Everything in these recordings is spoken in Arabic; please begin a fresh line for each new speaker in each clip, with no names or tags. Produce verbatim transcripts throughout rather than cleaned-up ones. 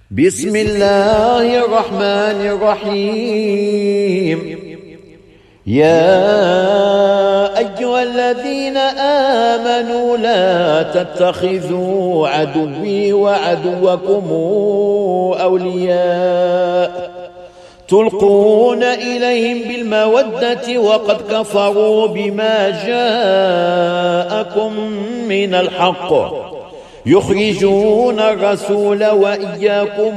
بسم الله الرحمن الرحيم. يا أيها الذين آمنوا لا تتخذوا عدوي وعدوكم أولياء تلقون إليهم بالمودة وقد كفروا بما جاءكم من الحق يخرجون الرسول وإياكم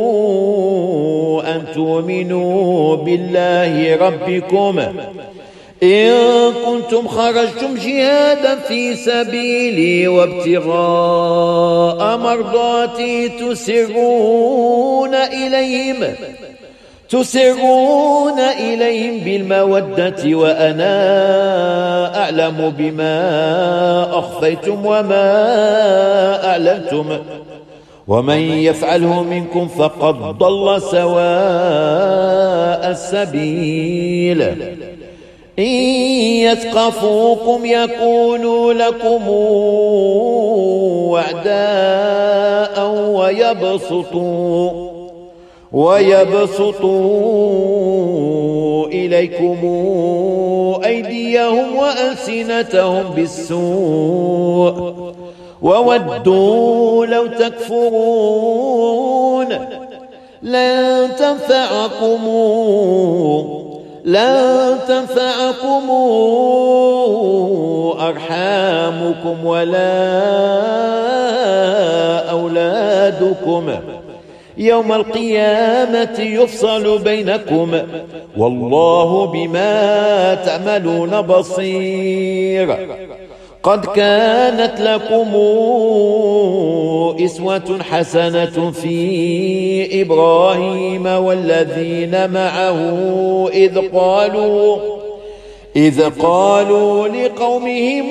أن تؤمنوا بالله ربكم إن كنتم خرجتم جهادا في سبيلي وابتغاء مرضاتي تسرون إليهم تسرون إليهم بالمودة وأنا أعلم بما أخفيتم وما أعلنتم ومن يفعله منكم فقد ضل سواء السبيل. إن يثقفوكم يكونوا لكم أعداء ويبسطوا ويبسطوا إليكم أيديهم وألسنتهم بالسوء وودوا لو تكفرون. لن تنفعكم لن تنفعكم أرحامكم ولا أولادكم يوم القيامة يفصل بينكم والله بما تعملون بصير. قد كانت لكم أسوة حسنة في إبراهيم والذين معه إذ قالوا إذ قالوا لقومهم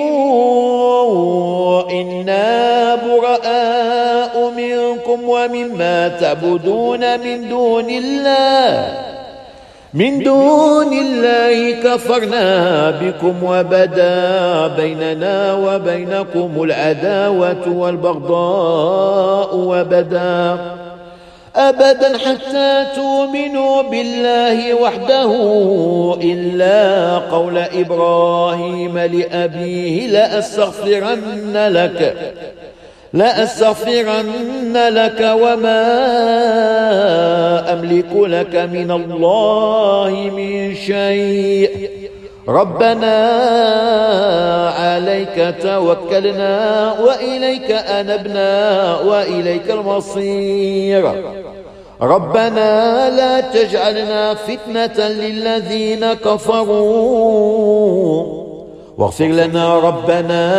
إنا براء منكم ومما تعبدون من دون الله من دون الله كفرنا بكم وبدا بيننا وبينكم العداوة والبغضاء وبدا أبدا حتى تؤمنوا بالله وحده إلا قول إبراهيم لأبيه لأستغفرن لك لأستغفرن لك وما أملك لك من الله من شيء ربنا عليك توكلنا وإليك أنبنا وإليك المصير. ربنا لا تجعلنا فتنة للذين كفروا واغفر لنا ربنا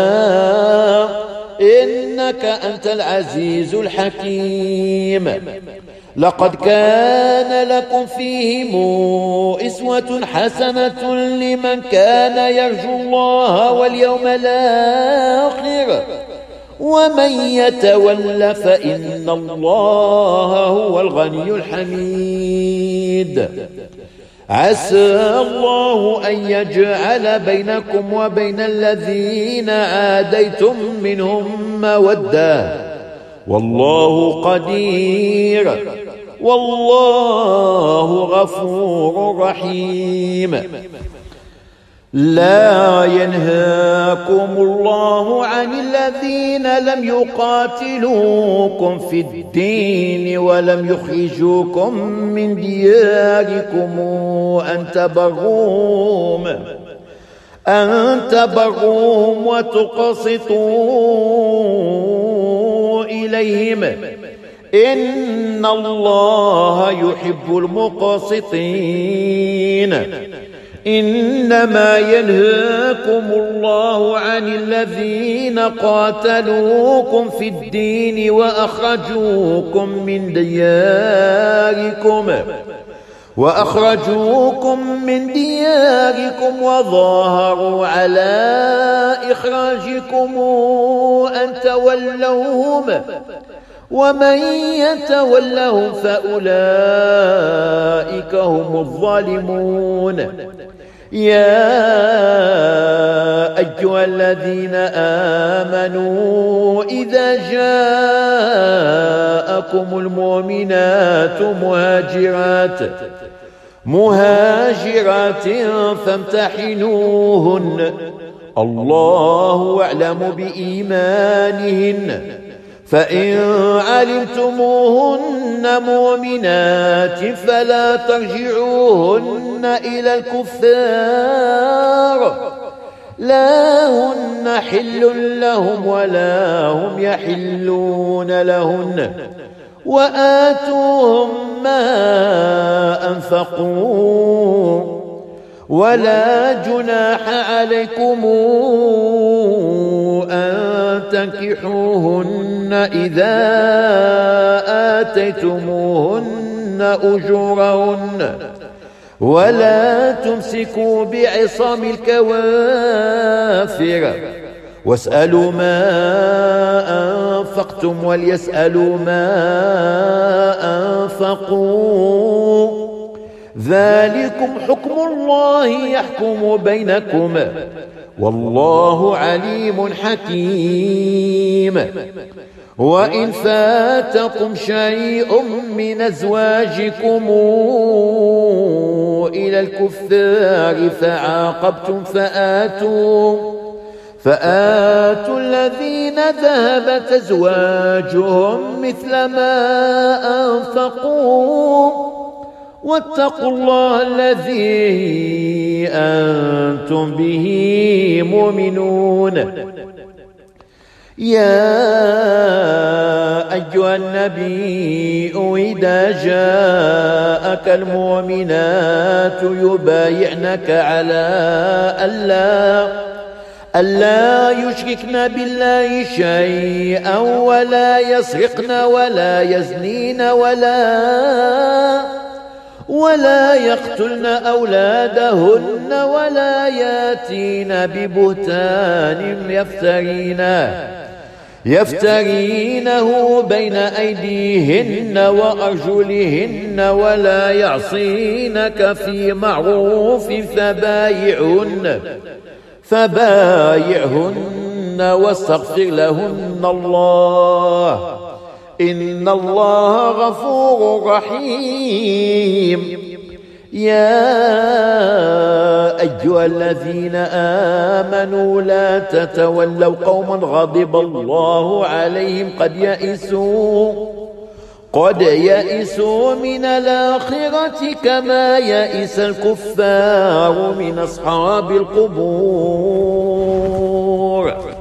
إنك أنت العزيز الحكيم. لقد كان لكم فيهم أسوة حسنة لمن كان يرجو الله واليوم الآخر ومن يتول فإن الله هو الغني الحميد. عسى الله أن يجعل بينكم وبين الذين عاديتم منهم مودة والله قدير والله غفور رحيم. لا ينهاكم الله عن الذين لم يقاتلوكم في الدين ولم يخرجوكم من دياركم أن تبروهم أن تبروهم وتقسطوا إليهم إن الله يحب المقسطين. إنما ينهاكم الله عن الذين قاتلوكم في الدين وأخرجوكم من دياركم وأخرجوكم من دياركم وظاهروا على إخراجكم أن تولوهم ومن يتولهم فأولئك هم الظالمون. يا أيها الذين آمنوا إذا جاءكم المؤمنات مهاجرات مهاجرات فامتحنوهن الله أعلم بإيمانهن فإن علمتموهن مؤمنات فلا ترجعوهن إلى الكفار لا هن حل لهم ولا هم يحلون لهن وآتوهم ما أنفقوا ولا جناح عليكم أن تنكحوهن إذا آتيتموهن أجورهن ولا تمسكوا بعصام الكوافر واسألوا ما أنفقتم وليسألوا ما أنفقوا ذلكم حكم الله يحكم بينكم والله عليم حكيم وإن فاتكم شيء من أزواجكم إلى الكفار فعاقبتم فآتوا فآتوا الذين ذهبت أزواجهم مثل ما أنفقوا واتقوا الله الذي أنتم به مؤمنون يا أيها النبي إذا جاءك المؤمنات يبايعنك على ألا ألا يشركن بالله شيئا ولا يسرقن ولا يزنين ولا ولا يقتلن أولادهن ولا ياتين ببهتان يفترينه يفترينه بين أيديهن وأرجلهن ولا يعصينك في معروف فبايعهن فبايعهن واستغفر لهن الله إن الله غفور رحيم يا أيها الذين آمنوا لا تتولوا قوما غضب الله عليهم قد يئسوا قد يئسوا من الآخرة كما يئس الكفار من أصحاب القبور